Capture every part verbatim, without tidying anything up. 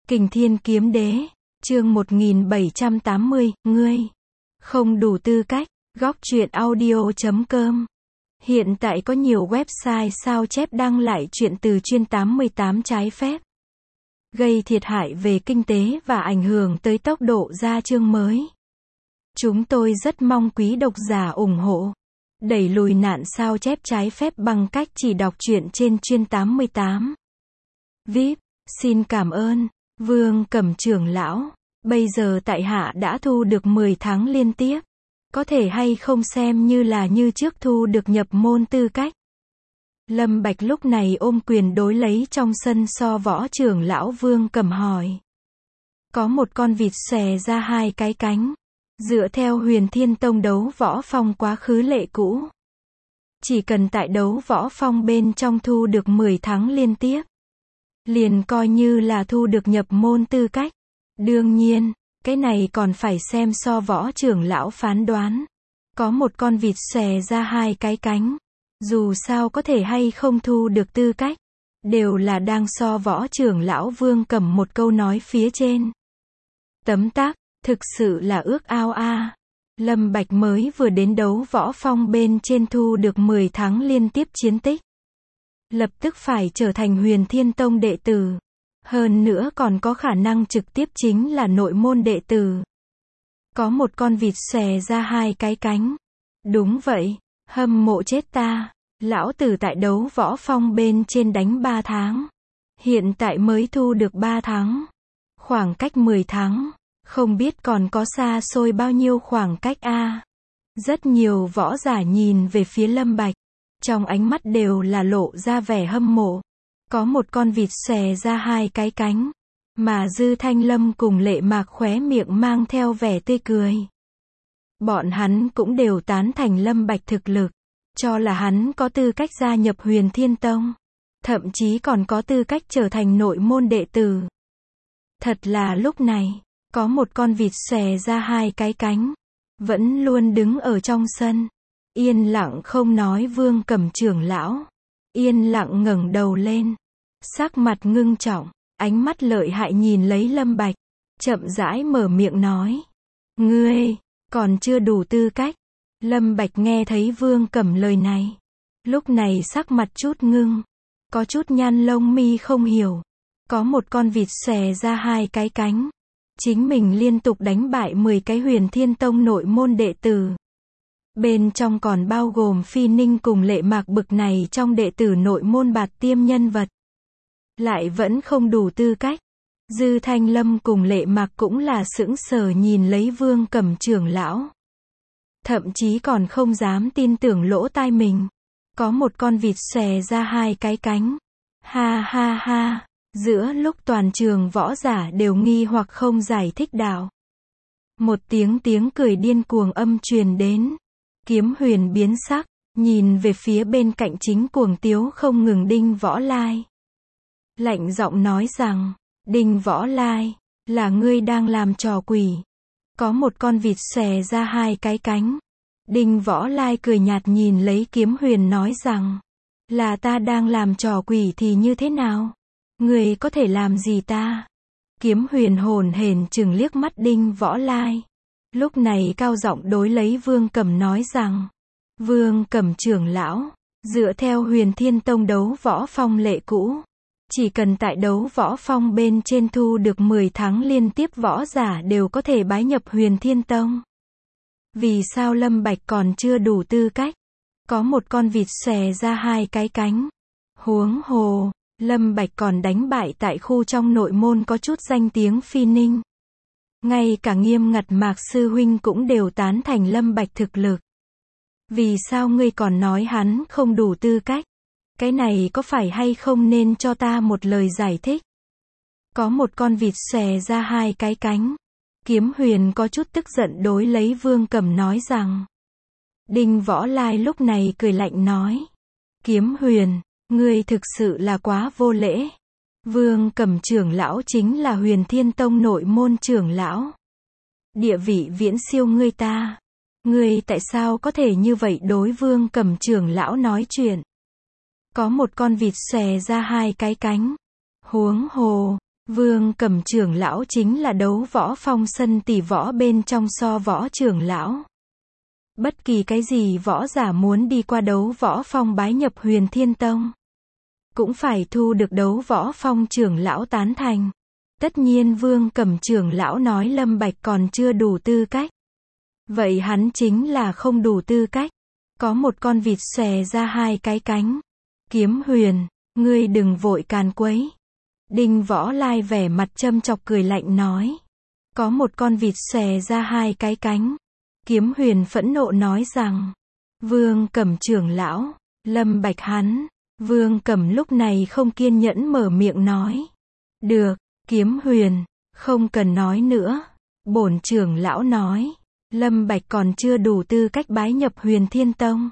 Kình Thiên Kiếm Đế, chương một nghìn bảy trăm tám mươi, ngươi không đủ tư cách. Góc truyện audio chấm com. Hiện tại có nhiều website sao chép đăng lại truyện từ chuyên tám mươi tám trái phép, gây thiệt hại về kinh tế và ảnh hưởng tới tốc độ ra chương mới. Chúng tôi rất mong quý độc giả ủng hộ, đẩy lùi nạn sao chép trái phép bằng cách chỉ đọc truyện trên chuyên tám mươi tám. vê i pê, xin cảm ơn, Vương Cẩm trưởng lão. Bây giờ tại hạ đã thu được mười tháng liên tiếp. Có thể hay không xem như là như trước thu được nhập môn tư cách. Lâm Bạch lúc này ôm quyền đối lấy trong sân so võ trưởng lão Vương Cẩm hỏi. Có một con vịt xòe ra hai cái cánh. Dựa theo Huyền Thiên Tông đấu võ phong quá khứ lệ cũ, chỉ cần tại đấu võ phong bên trong thu được mười tháng liên tiếp, liền coi như là thu được nhập môn tư cách. Đương nhiên, cái này còn phải xem so võ trưởng lão phán đoán. Có một con vịt xòe ra hai cái cánh, dù sao có thể hay không thu được tư cách, đều là đang so võ trưởng lão Vương Cẩm một câu nói phía trên. Tấm tắc, thực sự là ước ao a. À. Lâm Bạch mới vừa đến đấu võ phong bên trên thu được mười tháng liên tiếp chiến tích, lập tức phải trở thành Huyền Thiên Tông đệ tử. Hơn nữa còn có khả năng trực tiếp chính là nội môn đệ tử. Có một con vịt xòe ra hai cái cánh. Đúng vậy, hâm mộ chết ta. Lão tử tại đấu võ phong bên trên đánh ba tháng. Hiện tại mới thu được ba tháng. Khoảng cách mười tháng. Không biết còn có xa xôi bao nhiêu khoảng cách a. À. Rất nhiều võ giả nhìn về phía Lâm Bạch, trong ánh mắt đều là lộ ra vẻ hâm mộ. Có một con vịt xòe ra hai cái cánh, mà Dư Thanh Lâm cùng Lệ Mạc khóe miệng mang theo vẻ tươi cười. Bọn hắn cũng đều tán thành Lâm Bạch thực lực, cho là hắn có tư cách gia nhập Huyền Thiên Tông, thậm chí còn có tư cách trở thành nội môn đệ tử. Thật là lúc này, có một con vịt xòe ra hai cái cánh, vẫn luôn đứng ở trong sân, yên lặng không nói. Vương Cẩm trưởng lão yên lặng ngẩng đầu lên, sắc mặt ngưng trọng, ánh mắt lợi hại nhìn lấy Lâm Bạch, chậm rãi mở miệng nói. Ngươi, còn chưa đủ tư cách. Lâm Bạch nghe thấy Vương Cẩm lời này, lúc này sắc mặt chút ngưng, có chút nhăn lông mi không hiểu. Có một con vịt xòe ra hai cái cánh, chính mình liên tục đánh bại mười cái Huyền Thiên Tông nội môn đệ tử. Bên trong còn bao gồm Phi Ninh cùng Lệ Mạc bực này trong đệ tử nội môn bạt tiêm nhân vật. Lại vẫn không đủ tư cách. Dư Thanh Lâm cùng Lệ Mạc cũng là sững sờ nhìn lấy Vương Cẩm trưởng lão. Thậm chí còn không dám tin tưởng lỗ tai mình. Có một con vịt xòe ra hai cái cánh. Ha ha ha. Giữa lúc toàn trường võ giả đều nghi hoặc không giải thích đạo, một tiếng tiếng cười điên cuồng âm truyền đến. Kiếm Huyền biến sắc, nhìn về phía bên cạnh chính cuồng tiếu không ngừng Đinh Võ Lai. Lạnh giọng nói rằng, Đinh Võ Lai, là ngươi đang làm trò quỷ. Có một con vịt xòe ra hai cái cánh. Đinh Võ Lai cười nhạt nhìn lấy Kiếm Huyền nói rằng, là ta đang làm trò quỷ thì như thế nào? Ngươi có thể làm gì ta? Kiếm Huyền hồn hển chừng liếc mắt Đinh Võ Lai. Lúc này cao giọng đối lấy Vương Cẩm nói rằng, Vương Cẩm trưởng lão, dựa theo Huyền Thiên Tông đấu võ phong lệ cũ, chỉ cần tại đấu võ phong bên trên thu được mười tháng liên tiếp võ giả đều có thể bái nhập Huyền Thiên Tông. Vì sao Lâm Bạch còn chưa đủ tư cách? Có một con vịt xòe ra hai cái cánh. Huống hồ, Lâm Bạch còn đánh bại tại khu trong nội môn có chút danh tiếng Phi Ninh. Ngay cả Nghiêm Ngặt Mạc sư huynh cũng đều tán thành Lâm Bạch thực lực. Vì sao ngươi còn nói hắn không đủ tư cách? Cái này có phải hay không nên cho ta một lời giải thích? Có một con vịt xòe ra hai cái cánh. Kiếm Huyền có chút tức giận đối lấy Vương Cẩm nói rằng. Đinh Võ Lai lúc này cười lạnh nói. Kiếm Huyền, ngươi thực sự là quá vô lễ. Vương Cẩm trưởng lão chính là Huyền Thiên Tông nội môn trưởng lão. Địa vị viễn siêu ngươi ta. Ngươi tại sao có thể như vậy đối Vương Cẩm trưởng lão nói chuyện? Có một con vịt xòe ra hai cái cánh. Huống hồ, Vương Cẩm trưởng lão chính là đấu võ phong sân tỷ võ bên trong so võ trưởng lão. Bất kỳ cái gì võ giả muốn đi qua đấu võ phong bái nhập Huyền Thiên Tông, cũng phải thu được đấu võ phong trưởng lão tán thành. Tất nhiên Vương Cẩm trưởng lão nói Lâm Bạch còn chưa đủ tư cách. Vậy hắn chính là không đủ tư cách. Có một con vịt xòe ra hai cái cánh. Kiếm Huyền, ngươi đừng vội càn quấy. Đinh Võ Lai vẻ mặt châm chọc cười lạnh nói. Có một con vịt xòe ra hai cái cánh. Kiếm Huyền phẫn nộ nói rằng. Vương Cẩm trưởng lão, Lâm Bạch hắn. Vương Cẩm lúc này không kiên nhẫn mở miệng nói. Được, Kiếm Huyền, không cần nói nữa. Bổn trưởng lão nói. Lâm Bạch còn chưa đủ tư cách bái nhập Huyền Thiên Tông.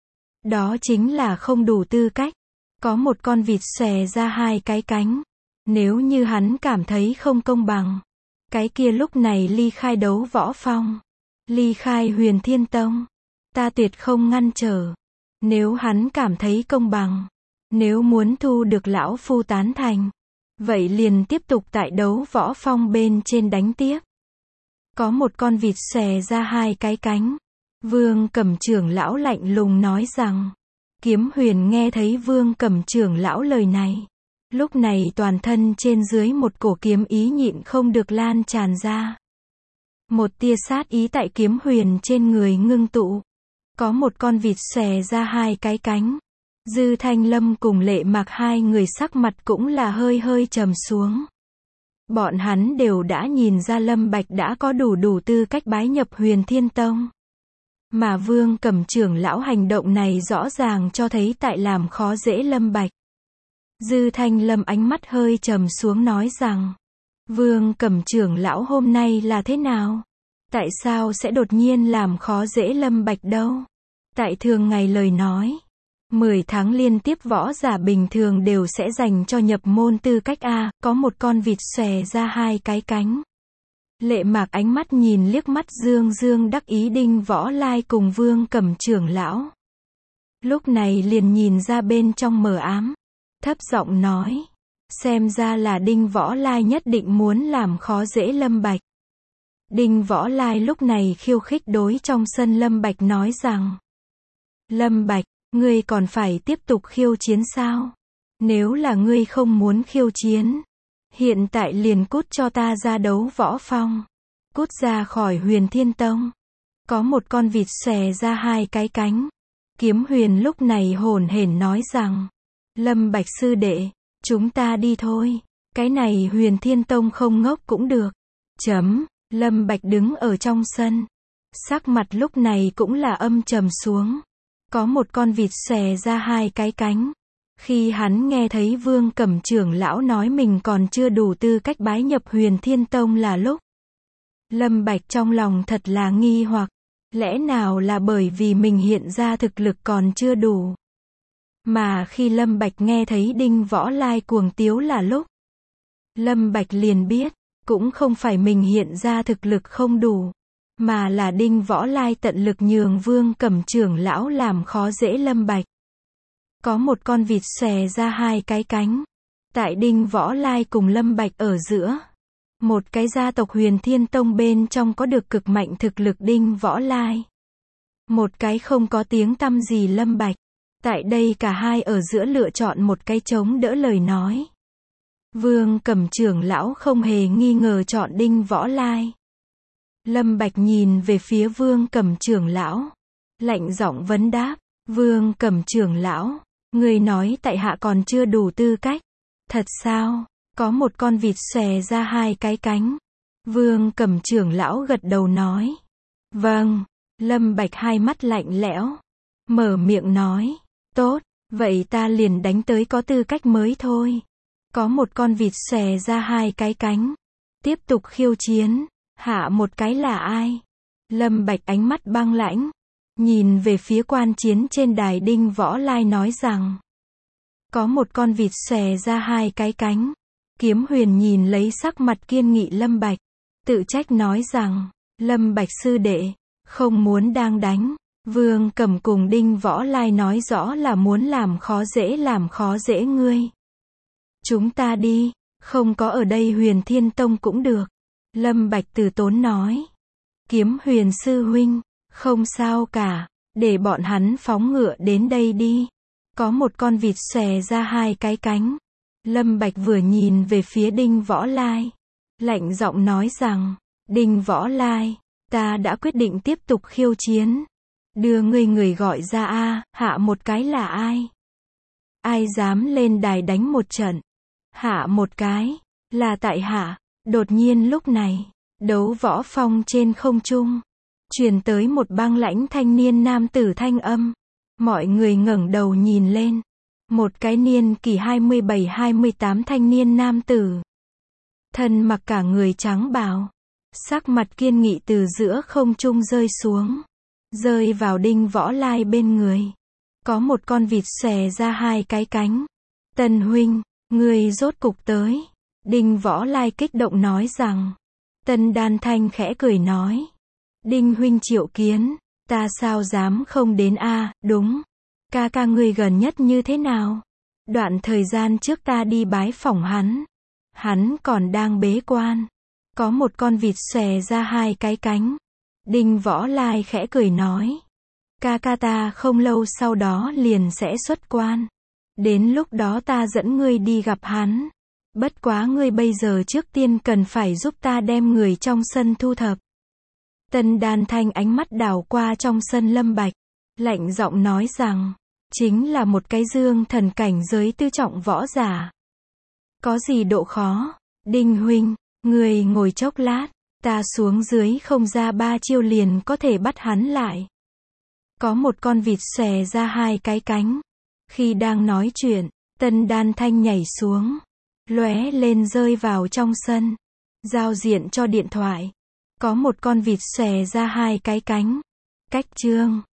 Đó chính là không đủ tư cách. Có một con vịt xòe ra hai cái cánh. Nếu như hắn cảm thấy không công bằng, cái kia lúc này ly khai đấu võ phong, ly khai Huyền Thiên Tông, ta tuyệt không ngăn trở. Nếu hắn cảm thấy công bằng, nếu muốn thu được lão phu tán thành, vậy liền tiếp tục tại đấu võ phong bên trên đánh tiếp. Có một con vịt xòe ra hai cái cánh. Vương Cẩm trưởng lão lạnh lùng nói rằng. Kiếm Huyền nghe thấy Vương Cẩm trưởng lão lời này, lúc này toàn thân trên dưới một cổ kiếm ý nhịn không được lan tràn ra. Một tia sát ý tại Kiếm Huyền trên người ngưng tụ. Có một con vịt xòe ra hai cái cánh. Dư Thanh Lâm cùng Lệ Mạc hai người sắc mặt cũng là hơi hơi trầm xuống. Bọn hắn đều đã nhìn ra Lâm Bạch đã có đủ đủ tư cách bái nhập Huyền Thiên Tông. Mà Vương Cẩm trưởng lão hành động này rõ ràng cho thấy tại làm khó dễ Lâm Bạch. Dư Thanh Lâm ánh mắt hơi trầm xuống nói rằng. Vương Cẩm trưởng lão hôm nay là thế nào? Tại sao sẽ đột nhiên làm khó dễ Lâm Bạch đâu? Tại thường ngày lời nói. mười tháng liên tiếp võ giả bình thường đều sẽ dành cho nhập môn tư cách A, có một con vịt xòe ra hai cái cánh. Lệ Mạc ánh mắt nhìn liếc mắt dương dương đắc ý Đinh Võ Lai cùng Vương Cẩm trưởng lão. Lúc này liền nhìn ra bên trong mờ ám. Thấp giọng nói. Xem ra là Đinh Võ Lai nhất định muốn làm khó dễ Lâm Bạch. Đinh Võ Lai lúc này khiêu khích đối trong sân Lâm Bạch nói rằng. Lâm Bạch, ngươi còn phải tiếp tục khiêu chiến sao? Nếu là ngươi không muốn khiêu chiến, hiện tại liền cút cho ta ra đấu võ phong. Cút ra khỏi Huyền Thiên Tông. Có một con vịt xòe ra hai cái cánh. Kiếm Huyền lúc này hồn hển nói rằng. Lâm Bạch sư đệ, chúng ta đi thôi. Cái này Huyền Thiên Tông không ngốc cũng được. Chấm, Lâm Bạch đứng ở trong sân. Sắc mặt lúc này cũng là âm trầm xuống. Có một con vịt xòe ra hai cái cánh. Khi hắn nghe thấy Vương Cẩm trưởng lão nói mình còn chưa đủ tư cách bái nhập Huyền Thiên Tông là lúc Lâm Bạch trong lòng thật là nghi hoặc. Lẽ nào là bởi vì mình hiện ra thực lực còn chưa đủ? Mà khi Lâm Bạch nghe thấy Đinh Võ Lai cuồng tiếu là lúc Lâm Bạch liền biết, cũng không phải mình hiện ra thực lực không đủ, mà là Đinh Võ Lai tận lực nhường Vương Cẩm trưởng lão làm khó dễ Lâm Bạch. Có một con vịt xòe ra hai cái cánh. Tại Đinh Võ Lai cùng Lâm Bạch ở giữa. Một cái gia tộc Huyền Thiên Tông bên trong có được cực mạnh thực lực Đinh Võ Lai. Một cái không có tiếng tăm gì Lâm Bạch. Tại đây cả hai ở giữa lựa chọn một cái chống đỡ lời nói. Vương Cẩm trưởng lão không hề nghi ngờ chọn Đinh Võ Lai. Lâm Bạch nhìn về phía Vương Cẩm trưởng lão. Lạnh giọng vấn đáp. Vương Cẩm trưởng lão, người nói tại hạ còn chưa đủ tư cách. Thật sao? Có một con vịt xòe ra hai cái cánh. Vương Cẩm trưởng lão gật đầu nói. Vâng. Lâm Bạch hai mắt lạnh lẽo. Mở miệng nói. Tốt, vậy ta liền đánh tới có tư cách mới thôi. Có một con vịt xòe ra hai cái cánh. Tiếp tục khiêu chiến. Hạ một cái là ai? Lâm Bạch ánh mắt băng lãnh. Nhìn về phía quan chiến trên đài Đinh Võ Lai nói rằng. Có một con vịt xòe ra hai cái cánh. Kiếm Huyền nhìn lấy sắc mặt kiên nghị Lâm Bạch. Tự trách nói rằng. Lâm Bạch sư đệ, không muốn đang đánh. Vương Cẩm cùng Đinh Võ Lai nói rõ là muốn làm khó dễ làm khó dễ ngươi. Chúng ta đi. Không có ở đây Huyền Thiên Tông cũng được. Lâm Bạch từ tốn nói. Kiếm Huyền sư huynh, không sao cả, để bọn hắn phóng ngựa đến đây đi. Có một con vịt xòe ra hai cái cánh. Lâm Bạch vừa nhìn về phía Đinh Võ Lai, lạnh giọng nói rằng, Đinh Võ Lai, ta đã quyết định tiếp tục khiêu chiến. Đưa ngươi người gọi ra a, hạ một cái là ai? Ai dám lên đài đánh một trận? Hạ một cái, là tại hạ. Đột nhiên lúc này, đấu võ phong trên không trung, truyền tới một băng lãnh thanh niên nam tử thanh âm. Mọi người ngẩng đầu nhìn lên. Một cái niên kỷ hai mươi bảy hai mươi tám thanh niên nam tử. Thân mặc cả người trắng bào. Sắc mặt kiên nghị từ giữa không trung rơi xuống. Rơi vào Đinh Võ Lai bên người. Có một con vịt xòe ra hai cái cánh. Tần huynh, người rốt cục tới. Đinh Võ Lai kích động nói rằng. Tần Đan Thanh khẽ cười nói. Đinh huynh triệu kiến, ta sao dám không đến a, đúng. Ca ca ngươi gần nhất như thế nào? Đoạn thời gian trước ta đi bái phỏng hắn. Hắn còn đang bế quan. Có một con vịt xòe ra hai cái cánh. Đinh Võ Lai khẽ cười nói. Ca ca ta không lâu sau đó liền sẽ xuất quan. Đến lúc đó ta dẫn ngươi đi gặp hắn. Bất quá ngươi bây giờ trước tiên cần phải giúp ta đem người trong sân thu thập. Tần Đan Thanh ánh mắt đảo qua trong sân Lâm Bạch. Lạnh giọng nói rằng. Chính là một cái dương thần cảnh giới tư trọng võ giả. Có gì độ khó? Đinh huynh, người ngồi chốc lát. Ta xuống dưới không ra ba chiêu liền có thể bắt hắn lại. Có một con vịt xòe ra hai cái cánh. Khi đang nói chuyện, Tần Đan Thanh nhảy xuống. Lóe lên rơi vào trong sân. Giao diện cho điện thoại. Có một con vịt xòe ra hai cái cánh. Cách chương